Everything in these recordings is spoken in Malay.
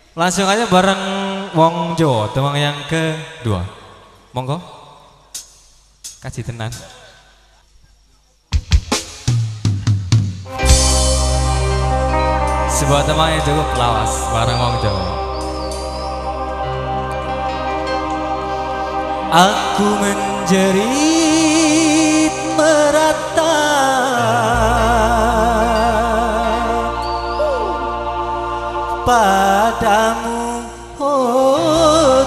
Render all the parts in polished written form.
Langsung aja bareng wong Jawa, tuang yang kedua. Monggo. Kasih tenan. Sebuah teman yang cukup lawas bareng wong Jawa. Aku menjerit merata padamu, oh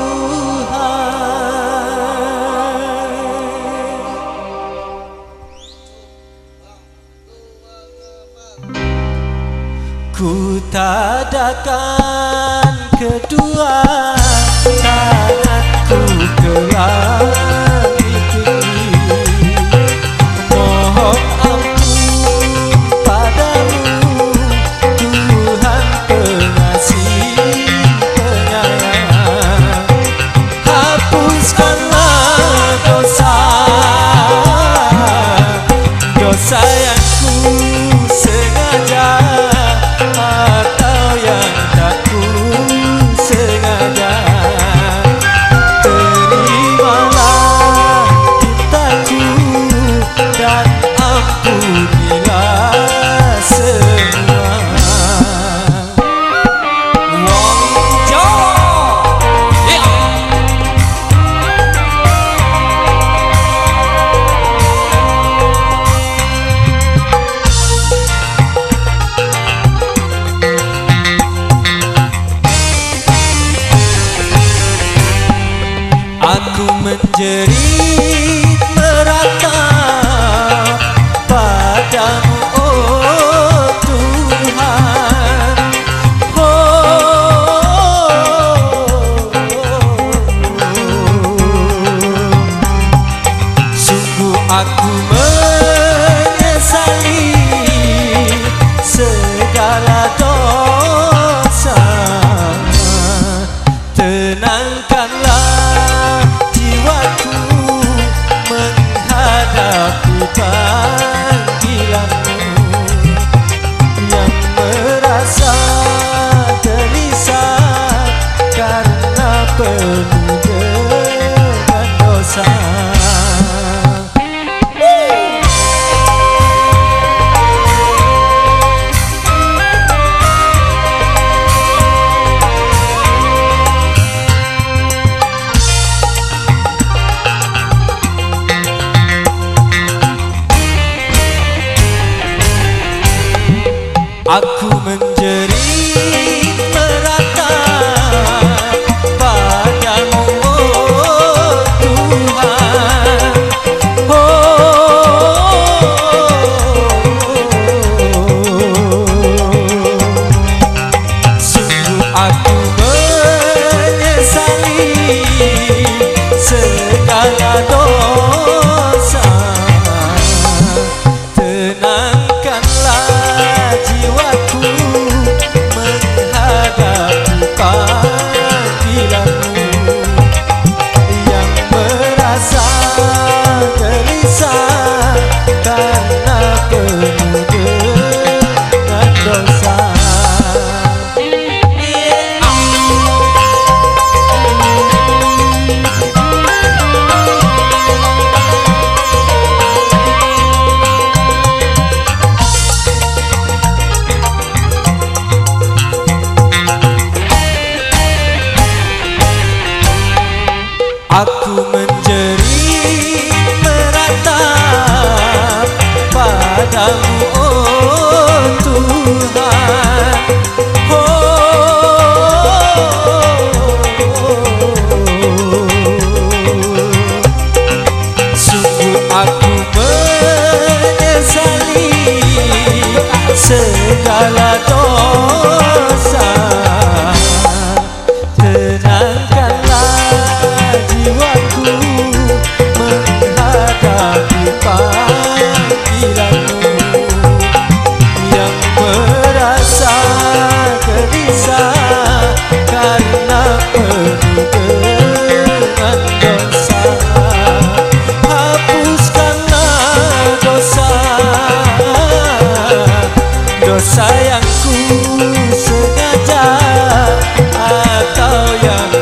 Tuhan. Ku tadakan kedua tanganku ke langit ini, mohon ampun padamu Tuhan pengasih penyayang. Hapuskanlah dosa yang ku sengaja atau yang tak ku sengaja. Terimalah cintaku dan ampunilah semua. Wong Jawa, aku menjerit meratap padamu, oh Tuhan. Sungguh aku menyesali segala dosa. Tenangkanlah jiwaku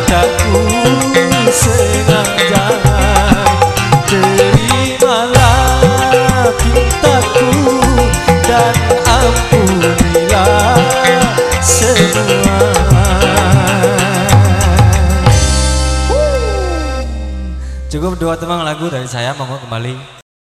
tak ku sengaja. Terimalah pintaku dan ampunilah semua. Cukup dua temang lagu dari saya, monggo kembali.